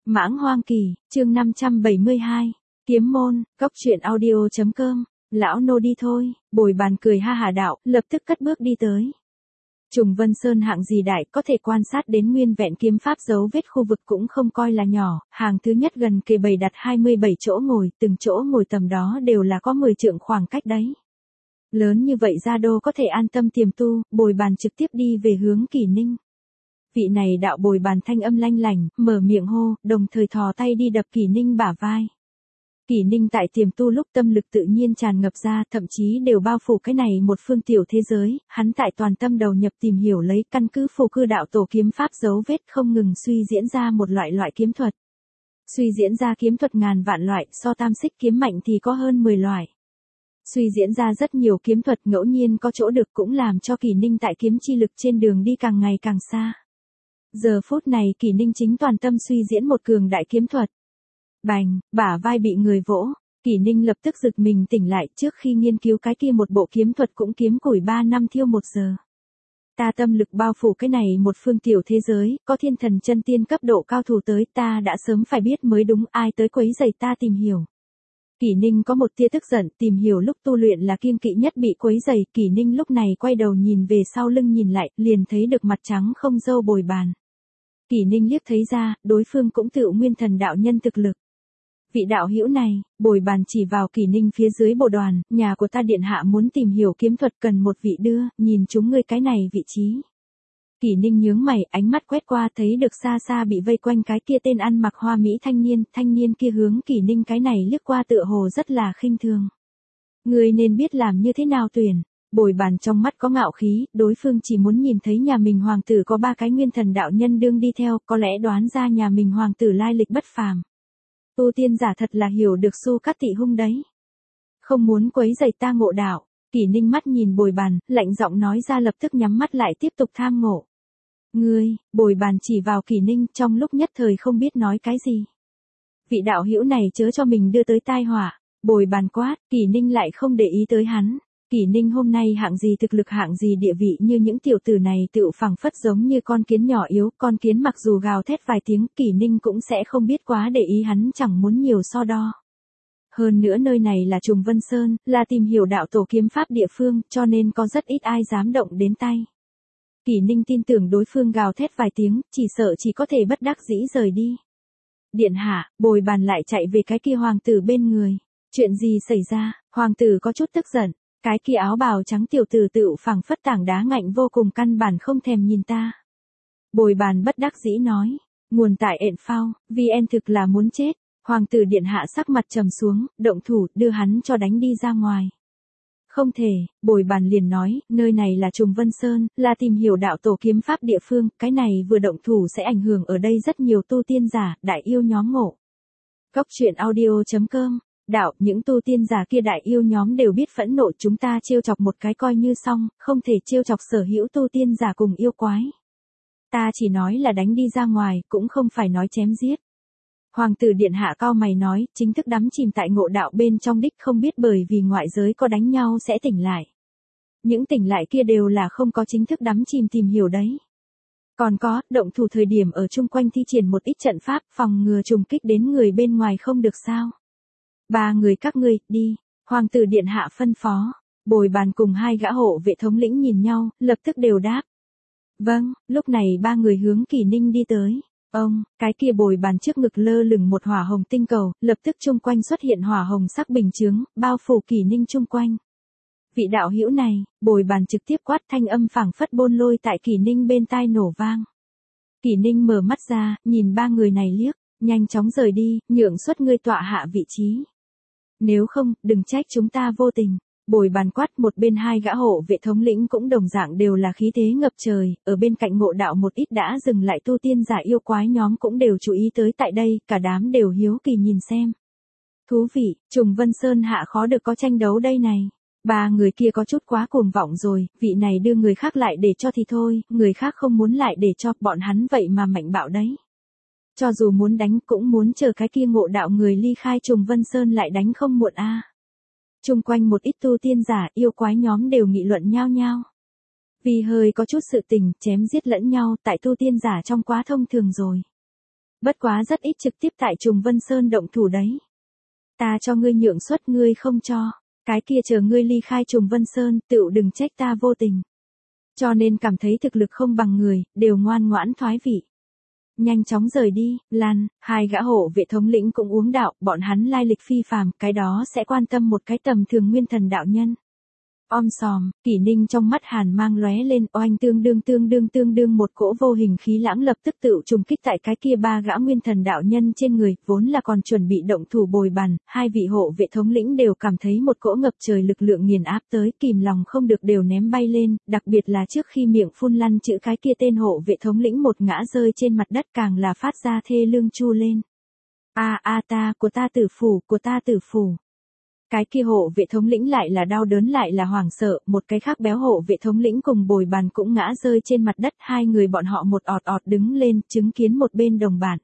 Mãng Hoang Kỳ, chương 572. Kiếm môn, góc truyện audio.com. Lão nô đi thôi, Bồi Bàn cười ha hả đạo, lập tức cất bước đi tới. Trùng Vân Sơn hạng gì đại, có thể quan sát đến nguyên vẹn kiếm pháp dấu vết khu vực cũng không coi là nhỏ, hàng thứ nhất gần kề bày đặt 27 chỗ ngồi, từng chỗ ngồi tầm đó đều là có 10 trượng khoảng cách đấy. Lớn như vậy Gia Đô có thể an tâm tiềm tu, Bồi Bàn trực tiếp đi về hướng Kỷ Ninh. Vị này đạo Bồi Bàn thanh âm lanh lành, mở miệng hô, đồng thời thò tay đi đập Kỷ Ninh bả vai. Kỷ Ninh tại tiềm tu lúc tâm lực tự nhiên tràn ngập ra, thậm chí đều bao phủ cái này một phương tiểu thế giới, hắn tại toàn tâm đầu nhập tìm hiểu lấy căn cứ phù cư đạo tổ kiếm pháp dấu vết không ngừng suy diễn ra một loại kiếm thuật. Suy diễn ra kiếm thuật ngàn vạn loại, so tam xích kiếm mạnh thì có hơn 10 loại. Suy diễn ra rất nhiều kiếm thuật, ngẫu nhiên có chỗ được cũng làm cho Kỷ Ninh tại kiếm chi lực trên đường đi càng ngày càng xa. Giờ phút này Kỷ Ninh chính toàn tâm suy diễn một cường đại kiếm thuật. Bành, bả vai bị người vỗ, Kỷ Ninh lập tức giật mình tỉnh lại, trước khi nghiên cứu cái kia một bộ kiếm thuật cũng kiếm củi 3 năm thiêu 1 giờ. Ta tâm lực bao phủ cái này một phương tiểu thế giới, có thiên thần chân tiên cấp độ cao thủ tới, ta đã sớm phải biết mới đúng, ai tới quấy rầy ta tìm hiểu. Kỷ Ninh có một tia tức giận, tìm hiểu lúc tu luyện là kiêng kỵ nhất bị quấy rầy, Kỷ Ninh lúc này quay đầu nhìn về sau lưng nhìn lại, liền thấy được mặt trắng không râu Bồi Bàn. Kỷ Ninh liếc thấy ra, đối phương cũng tự nguyên thần đạo nhân thực lực. Vị đạo hữu này, Bồi Bàn chỉ vào Kỷ Ninh phía dưới bộ đoàn, nhà của ta điện hạ muốn tìm hiểu kiếm thuật cần một vị đưa, nhìn chúng ngươi cái này vị trí. Kỷ Ninh nhướng mày, ánh mắt quét qua thấy được xa xa bị vây quanh cái kia tên ăn mặc hoa mỹ thanh niên kia hướng Kỷ Ninh cái này liếc qua tựa hồ rất là khinh thường. Ngươi nên biết làm như thế nào tuyển. Bồi Bàn trong mắt có ngạo khí, đối phương chỉ muốn nhìn thấy nhà mình hoàng tử có 3 cái nguyên thần đạo nhân đương đi theo, có lẽ đoán ra nhà mình hoàng tử lai lịch bất phàm. Tu tiên giả thật là hiểu được Su Cát Thị hung đấy. Không muốn quấy rầy ta ngộ đạo. Kỷ Ninh mắt nhìn Bồi Bàn, lạnh giọng nói ra, lập tức nhắm mắt lại tiếp tục tham ngộ. Ngươi, Bồi Bàn chỉ vào Kỷ Ninh, trong lúc nhất thời không biết nói cái gì. Vị đạo hữu này chớ cho mình đưa tới tai họa. Bồi Bàn quát, Kỷ Ninh lại không để ý tới hắn. Kỷ Ninh hôm nay hạng gì thực lực hạng gì địa vị, như những tiểu tử này tựu phẳng phất giống như con kiến nhỏ yếu, con kiến mặc dù gào thét vài tiếng, Kỷ Ninh cũng sẽ không biết quá để ý, hắn chẳng muốn nhiều so đo. Hơn nữa nơi này là Trùng Vân Sơn, là tìm hiểu đạo tổ kiếm pháp địa phương, cho nên có rất ít ai dám động đến tay. Kỷ Ninh tin tưởng đối phương gào thét vài tiếng, chỉ sợ chỉ có thể bất đắc dĩ rời đi. Điện hạ, Bồi Bàn lại chạy về cái kia hoàng tử bên người. Chuyện gì xảy ra? Hoàng tử có chút tức giận. Cái kia áo bào trắng tiểu tử tựu phẳng phất tảng đá ngạnh vô cùng, căn bản không thèm nhìn ta. Bồi Bàn bất đắc dĩ nói. Nguồn tại ện phao, VN thực là muốn chết. Hoàng tử điện hạ sắc mặt trầm xuống, động thủ, đưa hắn cho đánh đi ra ngoài. Không thể, Bồi Bàn liền nói, nơi này là Trùng Vân Sơn, là tìm hiểu đạo tổ kiếm pháp địa phương, cái này vừa động thủ sẽ ảnh hưởng ở đây rất nhiều tu tiên giả, đại yêu nhóm ngộ. Góc truyện audio.com. Đạo, những tu tiên giả kia đại yêu nhóm đều biết phẫn nộ, chúng ta trêu chọc một cái coi như xong, không thể trêu chọc sở hữu tu tiên giả cùng yêu quái. Ta chỉ nói là đánh đi ra ngoài, cũng không phải nói chém giết. Hoàng tử điện hạ cao mày nói, chính thức đắm chìm tại ngộ đạo bên trong đích, không biết bởi vì ngoại giới có đánh nhau sẽ tỉnh lại. Những tỉnh lại kia đều là không có chính thức đắm chìm tìm hiểu đấy. Còn có, động thủ thời điểm ở chung quanh thi triển một ít trận pháp, phòng ngừa trùng kích đến người bên ngoài không được sao. 3 người các ngươi, đi. Hoàng tử điện hạ phân phó. Bồi Bàn cùng 2 gã hộ vệ thống lĩnh nhìn nhau, lập tức đều đáp. Vâng, lúc này 3 người hướng Kỷ Ninh đi tới. Ông, cái kia Bồi Bàn trước ngực lơ lửng một hỏa hồng tinh cầu, lập tức chung quanh xuất hiện hỏa hồng sắc bình chướng, bao phủ Kỷ Ninh chung quanh. Vị đạo hữu này, Bồi Bàn trực tiếp quát, thanh âm phảng phất bôn lôi tại Kỷ Ninh bên tai nổ vang. Kỷ Ninh mở mắt ra, nhìn 3 người này liếc, nhanh chóng rời đi, nhượng xuất ngươi tọa hạ vị trí. Nếu không, đừng trách chúng ta vô tình. Bồi Bàn quát, một bên 2 gã hộ vệ thống lĩnh cũng đồng dạng đều là khí thế ngập trời, ở bên cạnh ngộ đạo một ít đã dừng lại tu tiên giả yêu quái nhóm cũng đều chú ý tới tại đây, cả đám đều hiếu kỳ nhìn xem. Thú vị, Trùng Vân Sơn hạ khó được có tranh đấu đây này. 3 người kia có chút quá cuồng vọng rồi, vị này đưa người khác lại để cho thì thôi, người khác không muốn lại để cho, bọn hắn vậy mà mạnh bạo đấy. Cho dù muốn đánh cũng muốn chờ cái kia ngộ đạo người ly khai Trùng Vân Sơn lại đánh không muộn a. Chung quanh một ít tu tiên giả yêu quái nhóm đều nghị luận nhau nhau. Vì hơi có chút sự tình, chém giết lẫn nhau tại tu tiên giả trong quá thông thường rồi. Bất quá rất ít trực tiếp tại Trùng Vân Sơn động thủ đấy. Ta cho ngươi nhượng suất ngươi không cho. Cái kia chờ ngươi ly khai Trùng Vân Sơn, tựu đừng trách ta vô tình. Cho nên cảm thấy thực lực không bằng người, đều ngoan ngoãn thoái vị. Nhanh chóng rời đi, Lan, hai gã hộ vệ thống lĩnh cũng uống đạo, bọn hắn lai lịch phi phàm, cái đó sẽ quan tâm một cái tầm thường nguyên thần đạo nhân. Sòm, Kỷ Ninh trong mắt hàn mang lóe lên, oanh tương đương một cỗ vô hình khí lãng lập tức tự trùng kích tại cái kia ba gã nguyên thần đạo nhân trên người, vốn là còn chuẩn bị động thủ bồi bàn, hai vị hộ vệ thống lĩnh đều cảm thấy một cỗ ngập trời lực lượng nghiền áp tới, kìm lòng không được đều ném bay lên, đặc biệt là trước khi miệng phun lăn chữ cái kia tên hộ vệ thống lĩnh một ngã rơi trên mặt đất càng là phát ra thê lương chu lên. Của ta tử phủ. Cái kia hộ vệ thống lĩnh lại là đau đớn lại là hoảng sợ, một cái khác béo hộ vệ thống lĩnh cùng bồi bàn cũng ngã rơi trên mặt đất, hai người bọn họ một ọt đứng lên, chứng kiến một bên đồng bạn.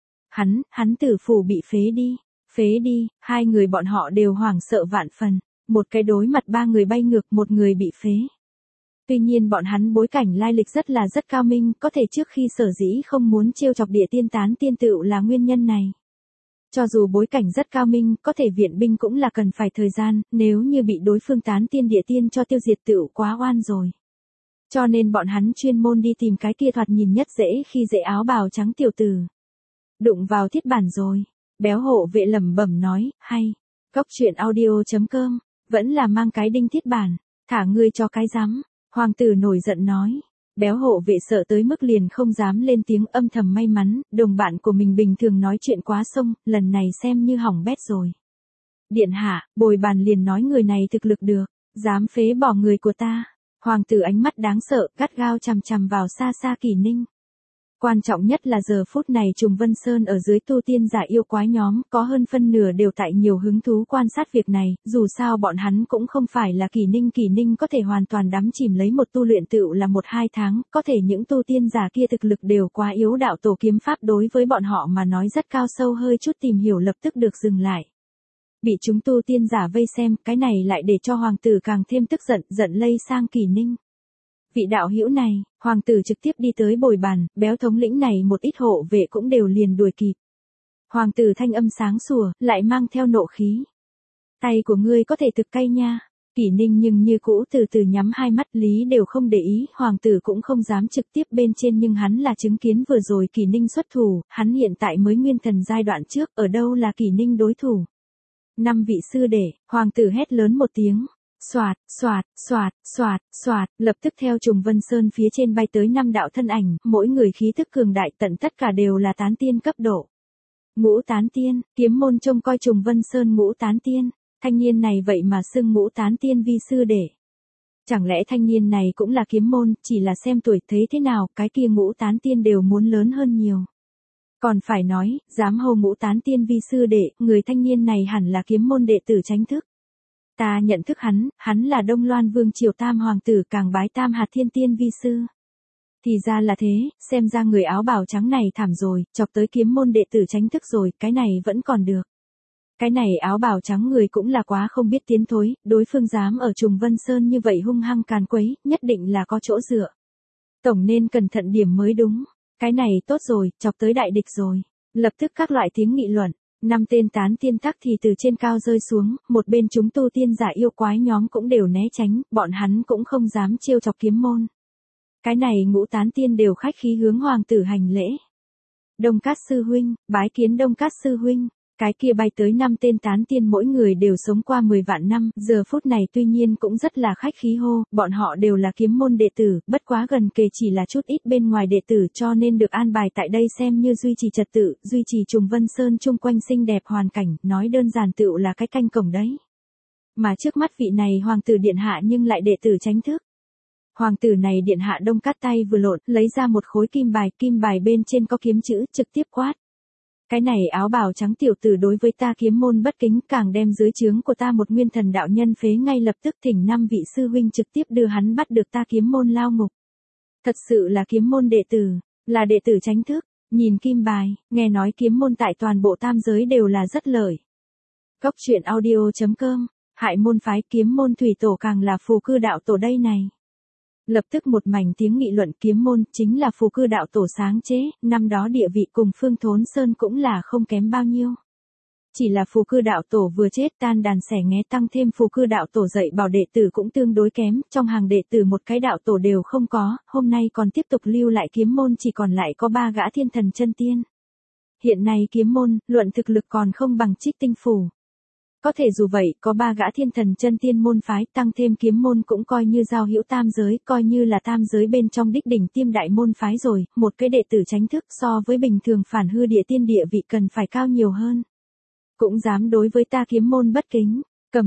Hắn tử phủ bị phế đi, hai người bọn họ đều hoảng sợ vạn phần, một cái đối mặt ba người bay ngược, một người bị phế. Tuy nhiên bọn hắn bối cảnh lai lịch rất cao minh, có thể trước khi sở dĩ không muốn trêu chọc địa tiên tán tiên tựu là nguyên nhân này. Cho dù bối cảnh rất cao minh, có thể viện binh cũng là cần phải thời gian, nếu như bị đối phương tán tiên địa tiên cho tiêu diệt tựu quá oan rồi. Cho nên bọn hắn chuyên môn đi tìm cái kia thoạt nhìn nhất dễ áo bào trắng tiểu tử. Đụng vào thiết bản rồi, béo hộ vệ lẩm bẩm nói, hay, Góc truyện audio.com, vẫn là mang cái đinh thiết bản, thả ngươi cho cái rắm, hoàng tử nổi giận nói. Béo hộ vệ sợ tới mức liền không dám lên tiếng, âm thầm may mắn, đồng bạn của mình bình thường nói chuyện quá sông, lần này xem như hỏng bét rồi. Điện hạ, bồi bàn liền nói người này thực lực được, dám phế bỏ người của ta. Hoàng tử ánh mắt đáng sợ, gắt gao chằm chằm vào xa xa Kỷ Ninh. Quan trọng nhất là giờ phút này Trùng Vân Sơn ở dưới tu tiên giả yêu quái nhóm, có hơn phân nửa đều tại nhiều hứng thú quan sát việc này, dù sao bọn hắn cũng không phải là Kỷ Ninh có thể hoàn toàn đắm chìm lấy một tu luyện tựu là 1-2 tháng, có thể những tu tiên giả kia thực lực đều quá yếu, đạo tổ kiếm pháp đối với bọn họ mà nói rất cao sâu, hơi chút tìm hiểu lập tức được dừng lại. Bị chúng tu tiên giả vây xem, cái này lại để cho hoàng tử càng thêm tức giận lây sang Kỷ Ninh. Vị đạo hữu này, hoàng tử trực tiếp đi tới bồi bàn, béo thống lĩnh này một ít hộ vệ cũng đều liền đuổi kịp. Hoàng tử thanh âm sáng sủa, lại mang theo nộ khí. Tay của ngươi có thể thực cay nha. Kỷ Ninh nhưng như cũ từ từ nhắm hai mắt, lý đều không để ý, hoàng tử cũng không dám trực tiếp bên trên, nhưng hắn là chứng kiến vừa rồi Kỷ Ninh xuất thủ, hắn hiện tại mới nguyên thần giai đoạn trước, ở đâu là Kỷ Ninh đối thủ. 5 vị sư đệ, hoàng tử hét lớn một tiếng. Xoạt, lập tức theo Trùng Vân Sơn phía trên bay tới 5 đạo thân ảnh, mỗi người khí tức cường đại, tận tất cả đều là tán tiên cấp độ. Ngũ tán tiên, kiếm môn trông coi Trùng Vân Sơn ngũ tán tiên, thanh niên này vậy mà xưng ngũ tán tiên vi sư đệ. Chẳng lẽ thanh niên này cũng là kiếm môn, chỉ là xem tuổi thấy thế nào, cái kia ngũ tán tiên đều muốn lớn hơn nhiều. Còn phải nói, dám hô ngũ tán tiên vi sư đệ, người thanh niên này hẳn là kiếm môn đệ tử Chánh Thức. Ta nhận thức hắn là Đông Loan Vương Triều Tam Hoàng tử, càng bái Tam Hạt Thiên Tiên vi sư. Thì ra là thế, xem ra người áo bào trắng này thảm rồi, chọc tới kiếm môn đệ tử Chánh Thức rồi, cái này vẫn còn được. Cái này áo bào trắng người cũng là quá không biết tiến thối, đối phương dám ở Trùng Vân Sơn như vậy hung hăng càn quấy, nhất định là có chỗ dựa. Tổng nên cẩn thận điểm mới đúng. Cái này tốt rồi, chọc tới đại địch rồi. Lập tức các loại tiếng nghị luận. 5 tên tán tiên tắc thì từ trên cao rơi xuống, một bên chúng tu tiên giả yêu quái nhóm cũng đều né tránh, bọn hắn cũng không dám trêu chọc kiếm môn. Cái này ngũ tán tiên đều khách khí hướng hoàng tử hành lễ. Đông Cát sư huynh, bái kiến Đông Cát sư huynh. Cái kia bay tới 5 tên tán tiên mỗi người đều sống qua 10 vạn năm, giờ phút này tuy nhiên cũng rất là khách khí hô, bọn họ đều là kiếm môn đệ tử, bất quá gần kề chỉ là chút ít bên ngoài đệ tử, cho nên được an bài tại đây xem như duy trì trật tự, duy trì Trùng Vân Sơn chung quanh xinh đẹp hoàn cảnh, nói đơn giản tựu là cái canh cổng đấy. Mà trước mắt vị này hoàng tử điện hạ nhưng lại đệ tử Chánh Thức. Hoàng tử này điện hạ Đông Cát tay vừa lộn, lấy ra một khối kim bài bên trên có kiếm chữ, trực tiếp quát. Cái này áo bào trắng tiểu tử đối với ta kiếm môn bất kính, càng đem dưới trướng của ta một nguyên thần đạo nhân phế, ngay lập tức thỉnh 5 vị sư huynh trực tiếp đưa hắn bắt được ta kiếm môn lao ngục. Thật sự là kiếm môn đệ tử, là đệ tử Chánh Thức, nhìn kim bài, nghe nói kiếm môn tại toàn bộ tam giới đều là rất lợi. Góc truyện audio.com, hại môn phái kiếm môn thủy tổ càng là phù cư đạo tổ đây này. Lập tức một mảnh tiếng nghị luận kiếm môn chính là phù cư đạo tổ sáng chế, năm đó địa vị cùng Phương Thốn Sơn cũng là không kém bao nhiêu. Chỉ là phù cư đạo tổ vừa chết tan đàn xẻ nghé tăng thêm phù cư đạo tổ dạy bảo đệ tử cũng tương đối kém, trong hàng đệ tử một cái đạo tổ đều không có, hôm nay còn tiếp tục lưu lại kiếm môn chỉ còn lại có 3 gã thiên thần chân tiên. Hiện nay kiếm môn, luận thực lực còn không bằng Trích Tinh Phủ. Có thể dù vậy, có 3 gã thiên thần chân tiên môn phái, tăng thêm kiếm môn cũng coi như giao hữu tam giới, coi như là tam giới bên trong đích đỉnh tiêm đại môn phái rồi, một cái đệ tử tránh thức so với bình thường phản hư địa tiên địa vị cần phải cao nhiều hơn. Cũng dám đối với ta kiếm môn bất kính,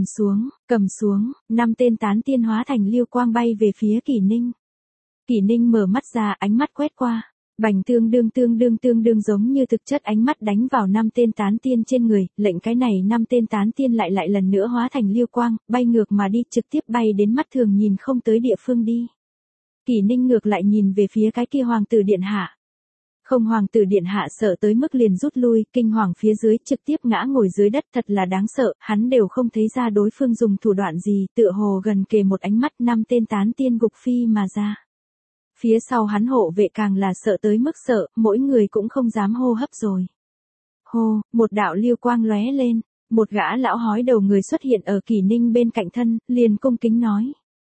cầm xuống, 5 tên tán tiên hóa thành lưu quang bay về phía Kỷ Ninh. Kỷ Ninh mở mắt ra, ánh mắt quét qua. Bành tương đương giống như thực chất ánh mắt đánh vào 5 tên tán tiên trên người, lệnh cái này 5 tên tán tiên lại lần nữa hóa thành lưu quang, bay ngược mà đi, trực tiếp bay đến mắt thường nhìn không tới địa phương đi. Kỷ Ninh ngược lại nhìn về phía cái kia hoàng tử điện hạ. Không, hoàng tử điện hạ sợ tới mức liền rút lui, kinh hoàng phía dưới, trực tiếp ngã ngồi dưới đất, thật là đáng sợ, hắn đều không thấy ra đối phương dùng thủ đoạn gì, tựa hồ gần kề một ánh mắt 5 tên tán tiên gục phi mà ra. Phía sau hắn hộ vệ càng là sợ tới mức sợ, mỗi người cũng không dám hô hấp rồi. Hô, một đạo lưu quang lóe lên, một gã lão hói đầu người xuất hiện ở Kỷ Ninh bên cạnh thân, liền cung kính nói.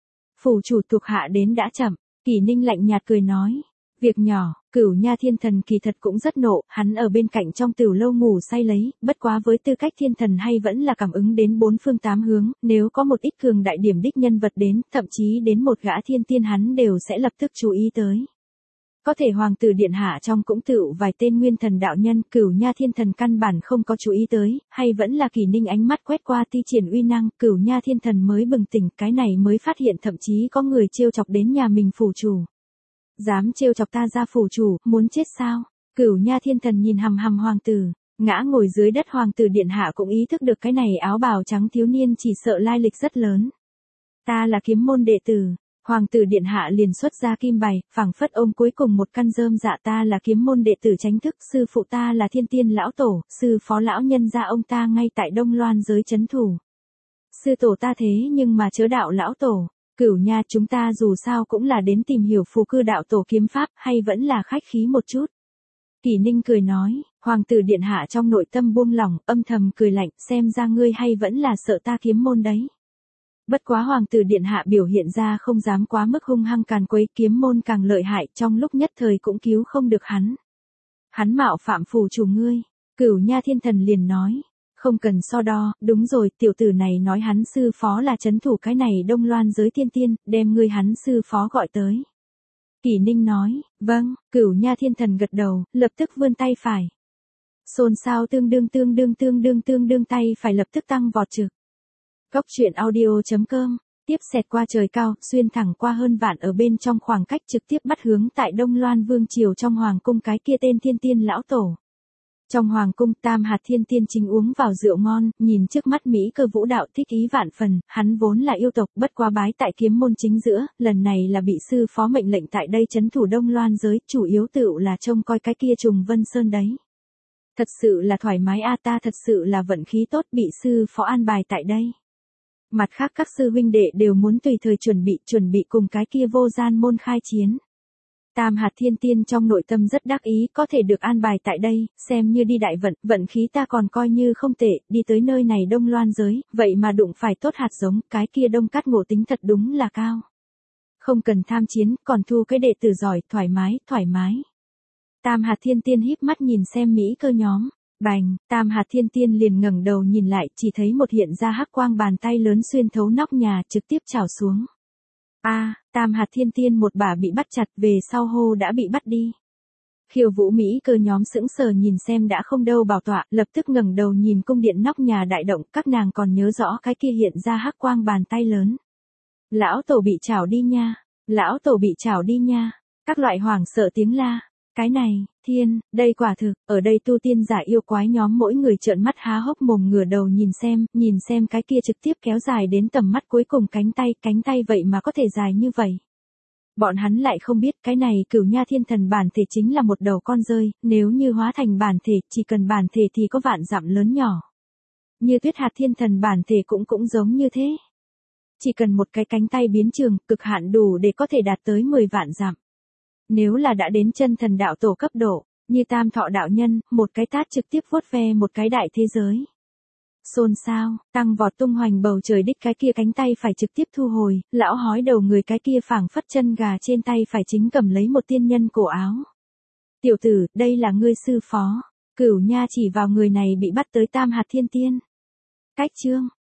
Phủ chủ thuộc hạ đến đã chậm, Kỷ Ninh lạnh nhạt cười nói. Việc nhỏ, Cửu Nha Thiên Thần kỳ thật cũng rất nộ, hắn ở bên cạnh trong tiểu lâu ngủ say lấy, bất quá với tư cách thiên thần hay vẫn là cảm ứng đến 4 phương 8 hướng, nếu có một ít cường đại điểm đích nhân vật đến, thậm chí đến một gã thiên tiên hắn đều sẽ lập tức chú ý tới. Có thể hoàng tử điện hạ trong cũng tựu vài tên nguyên thần đạo nhân, Cửu Nha Thiên Thần căn bản không có chú ý tới, hay vẫn là Kỷ Ninh ánh mắt quét qua thi triển uy năng, Cửu Nha Thiên Thần mới bừng tỉnh, cái này mới phát hiện thậm chí có người trêu chọc đến nhà mình phủ chủ. Dám trêu chọc ta ra phủ chủ, muốn chết sao? Cửu Nha Thiên Thần nhìn hằm hằm hoàng tử, ngã ngồi dưới đất hoàng tử điện hạ cũng ý thức được cái này áo bào trắng thiếu niên chỉ sợ lai lịch rất lớn. Ta là kiếm môn đệ tử, hoàng tử điện hạ liền xuất ra kim bài, phảng phất ôm cuối cùng một căn rơm dạ, ta là kiếm môn đệ tử tránh thức, sư phụ ta là thiên tiên lão tổ, sư phó lão nhân gia ông ta ngay tại Đông Loan giới trấn thủ. Sư tổ ta thế nhưng mà chớ đạo lão tổ. Cửu Nha, chúng ta dù sao cũng là đến tìm hiểu phù cư đạo tổ kiếm pháp, hay vẫn là khách khí một chút. Kỷ Ninh cười nói, hoàng tử điện hạ trong nội tâm buông lỏng, âm thầm cười lạnh, xem ra ngươi hay vẫn là sợ ta kiếm môn đấy. Bất quá hoàng tử điện hạ biểu hiện ra không dám quá mức hung hăng càn quấy, kiếm môn càng lợi hại, trong lúc nhất thời cũng cứu không được hắn. Hắn mạo phạm phủ chủ ngươi, Cửu Nha Thiên Thần liền nói. Không cần so đo, đúng rồi, tiểu tử này nói hắn sư phó là trấn thủ cái này Đông Loan giới thiên tiên, đem ngươi hắn sư phó gọi tới. Kỷ Ninh nói, vâng, Cửu Nha Thiên Thần gật đầu, lập tức vươn tay phải. Xôn xao tương đương tay phải lập tức tăng vọt trực. Góc truyện audio.com, tiếp xẹt qua trời cao, xuyên thẳng qua hơn vạn ở bên trong khoảng cách trực tiếp bắt hướng tại Đông Loan Vương Triều trong hoàng cung cái kia tên thiên tiên lão tổ. Trong hoàng cung, Tam Hạt Thiên Tiên chính uống vào rượu ngon, nhìn trước mắt Mỹ Cơ vũ đạo thích ý vạn phần, hắn vốn là yêu tộc, bất quá bái tại kiếm môn chính giữa, lần này là bị sư phó mệnh lệnh tại đây trấn thủ Đông Loan giới, chủ yếu tựu là trông coi cái kia Trùng Vân Sơn đấy. Thật sự là thoải mái a, ta thật sự là vận khí tốt bị sư phó an bài tại đây. Mặt khác các sư huynh đệ đều muốn tùy thời chuẩn bị cùng cái kia vô gian môn khai chiến. Tam Hạt Thiên Tiên trong nội tâm rất đắc ý, có thể được an bài tại đây, xem như đi đại vận khí ta còn coi như không tệ, đi tới nơi này Đông Loan giới, vậy mà đụng phải tốt hạt giống, cái kia Đông Cát ngộ tính thật đúng là cao. Không cần tham chiến, còn thu cái đệ tử giỏi, thoải mái. Tam Hạt Thiên Tiên híp mắt nhìn xem Mỹ Cơ nhóm, bành, Tam Hạt Thiên Tiên liền ngẩng đầu nhìn lại, chỉ thấy một hiện ra hắc quang bàn tay lớn xuyên thấu nóc nhà, trực tiếp chảo xuống. Tam Hạt Thiên Tiên một bả bị bắt chặt, về sau hô đã bị bắt đi. Khiêu Vũ Mỹ Cơ nhóm sững sờ nhìn xem đã không đâu bảo tọa, lập tức ngẩng đầu nhìn cung điện nóc nhà đại động, các nàng còn nhớ rõ cái kia hiện ra hắc quang bàn tay lớn. Lão tổ bị chảo đi nha, các loại hoảng sợ tiếng la. Cái này, đây quả thực, ở đây tu tiên giả yêu quái nhóm mỗi người trợn mắt há hốc mồm ngửa đầu nhìn xem cái kia trực tiếp kéo dài đến tầm mắt cuối cùng cánh tay vậy mà có thể dài như vậy. Bọn hắn lại không biết cái này Cửu Nha Thiên Thần bản thể chính là một đầu con rơi, nếu như hóa thành bản thể, chỉ cần bản thể thì có vạn dặm lớn nhỏ. Như Tuyết Hạt Thiên Thần bản thể cũng giống như thế. chỉ cần một cái cánh tay biến trường, cực hạn đủ để có thể đạt tới 10 vạn dặm. Nếu là đã đến chân thần đạo tổ cấp độ, như Tam Thọ đạo nhân, một cái tát trực tiếp vuốt ve một cái đại thế giới. Xôn xao, tăng vọt tung hoành bầu trời đích cái kia cánh tay phải trực tiếp thu hồi, lão hói đầu người cái kia phảng phất chân gà trên tay phải chính cầm lấy một tiên nhân cổ áo. Tiểu tử, đây là ngươi sư phó. Cửu Nha chỉ vào người này bị bắt tới Tam Hạt Thiên Tiên. Cách chương.